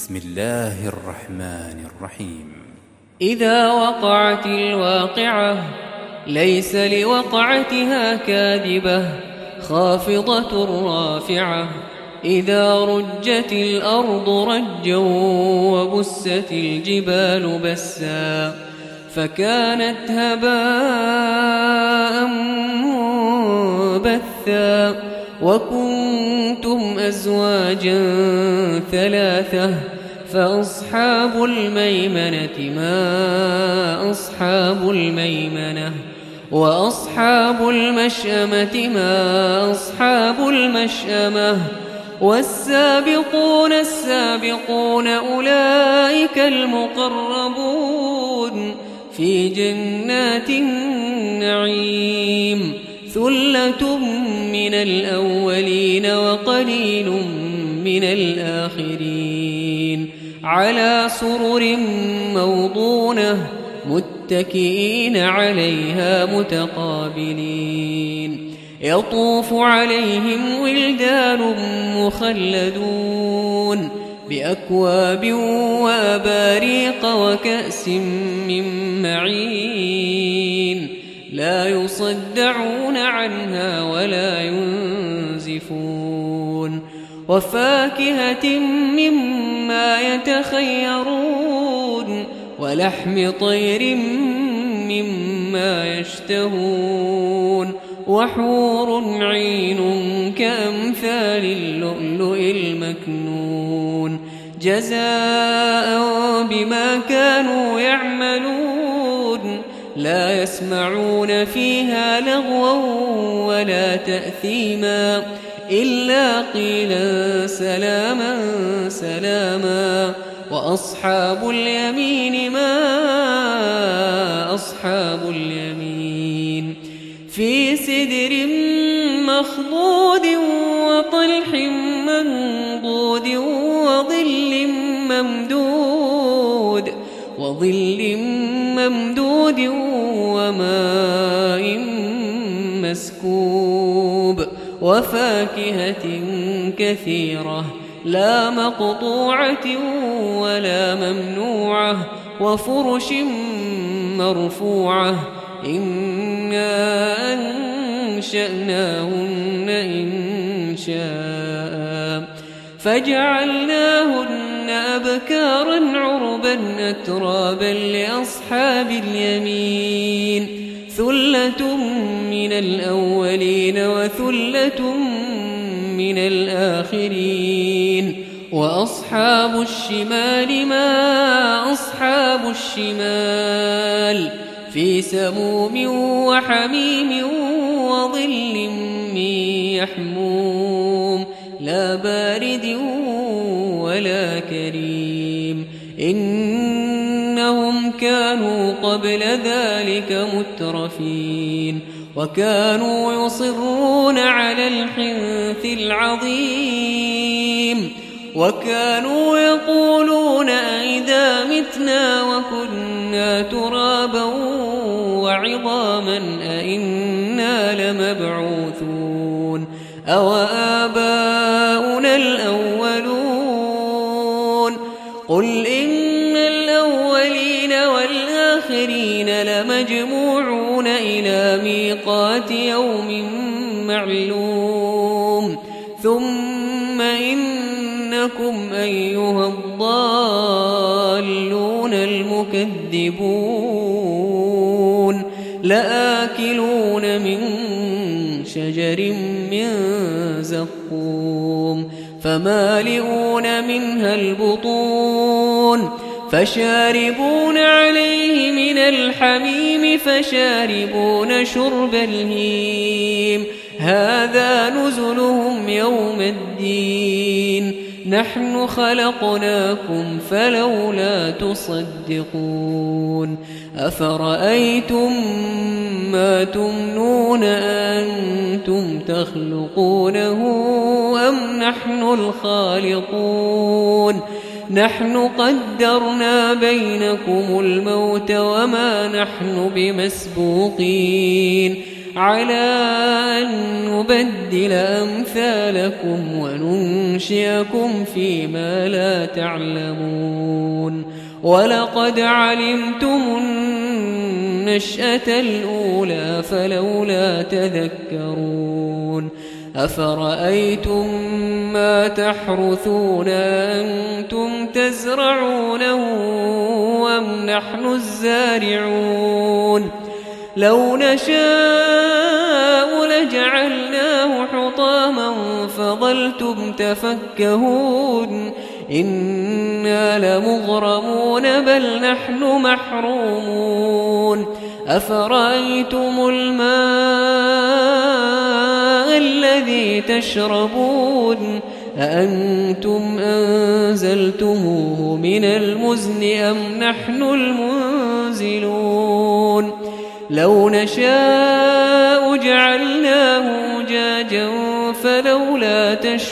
بسم الله الرحمن الرحيم. إذا وقعت الواقعة ليس لوقعتها كاذبة خافضة رافعة. إذا رجت الأرض رجا وبست الجبال بسا فكانت هباء منبثا. وكنتم أزواجا ثلاثة فأصحاب الميمنة ما أصحاب الميمنة وأصحاب المشأمة ما أصحاب المشأمة. والسابقون السابقون أولئك المقربون في جنات النعيم. ثلة من الأولين وقليل من الآخرين. على سرر موضونة متكئين عليها متقابلين. يطوف عليهم ولدان مخلدون بأكواب وأباريق وكأس من معين. لا يصدعون عنها ولا ينزفون. وفاكهة مما يتخيرون ولحم طير مما يشتهون. وحور عين كأمثال اللؤلؤ المكنون جزاء بما كانوا يعملون. لا يسمعون فيها لغوا ولا تأثيما إلا قيلا سلاما سلاما. وأصحاب اليمين ما أصحاب اليمين. في سدر مخضود وطلح منضود وظل ممدود وماء مسكوب. وفاكهة كثيرة لا مقطوعة ولا ممنوعة. وفرش مرفوعة. إنا أنشأناهن إنشاء فجعلناهن أبكارا عربا أترابا لأصحاب اليمين. ثلة من الأولين وثلة من الآخرين. وأصحاب الشمال ما أصحاب الشمال. في سموم وحميم وظل من يحموم لا بارد ولا كريم. إنهم كانوا قبل ذلك مترفين وكانوا يصرون على الحنث العظيم. وكانوا يقولون أئذا متنا وكنا ترابا وعظاما أئنا لمبعوثون أو آباؤنا الأولون. قل إن الأولين والآخرين لمجموعون إلى ميقات يوم معلوم. ثم إنكم أيها الضالون المكذبون لآكلون من شجر من زقوم فمالئون منها البطون. فشاربون عليه من الحميم فشاربون شرب الهيم. هذا نزلهم يوم الدين. نحن خلقناكم فلولا تصدقون. أفرأيتم ما تمنون أنتم تخلقونه أم نحن الخالقون. نحن قدرنا بينكم الموت وما نحن بمسبوقين على أن نبدل أمثالكم وننشئكم فيما لا تعلمون ولقد علمتم النشأة الأولى فلولا تذكرون أفرأيتم ما تحرثون أنتم تزرعونه أم نحن الزارعون لو نشاء لجعلناه حطاما فظلتم تفكهون إنا لمغرمون بل نحن محرومون أفرأيتم الماء الذي تشربون أأنتم أنزلتموه من المزن أم نحن المنزلون لو نشاء جعلناه أجاجا فلولا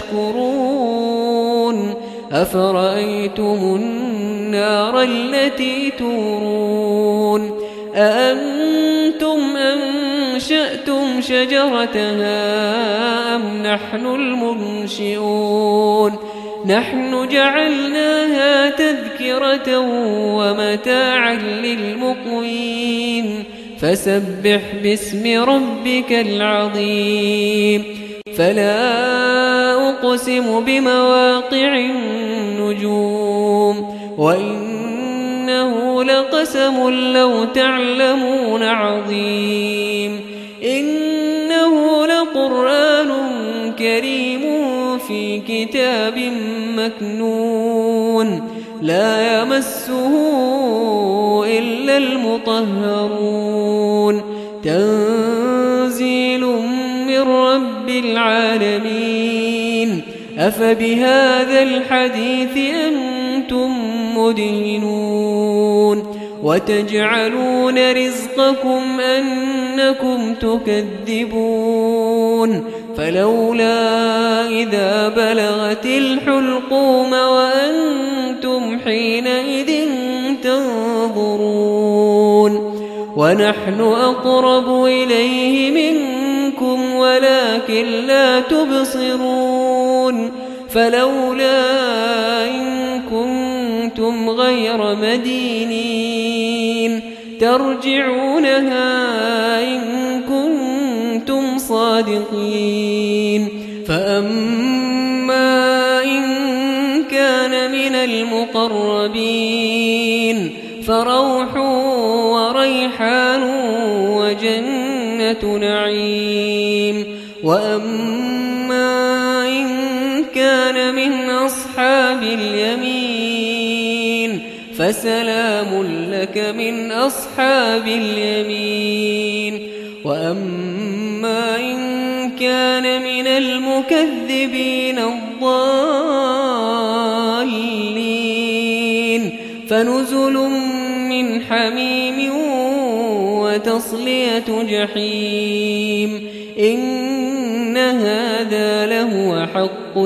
تشكرون أفرأيتم النار التي تورون أأنتم أنشأتم شجرتها أم نحن المنشئون نحن جعلناها تذكرة ومتاعا للمقوين فسبح باسم ربك العظيم فلا أقسم بمواقع النجوم وإنه لقسم لو تعلمون عظيم إنه لقرآن كريم في كتاب مكنون لا يمسه إلا المطهرون تنزيل من رب العالمين أفبهذا الحديث أنتم مدهنون وتجعلون رزقكم أنكم تكذبون فلولا إذا بلغت الحلقوم وأنتم حينئذ تنظرون ونحن أقرب إليه منكم ولكن لا تبصرون فلولا إن كنتم غير مدينين ترجعونها إن كنتم صادقين فأما إن كان من المقربين فروح وريحان وجنة نعيم وأما إن كان من أصحاب اليمين فسلام لك من أصحاب اليمين وأما إن كان من المكذبين الضالين فنزل من حميم وتصلية جحيم إن هذا لهو حق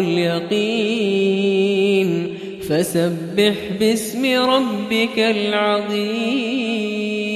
اليقين فسبح باسم ربك العظيم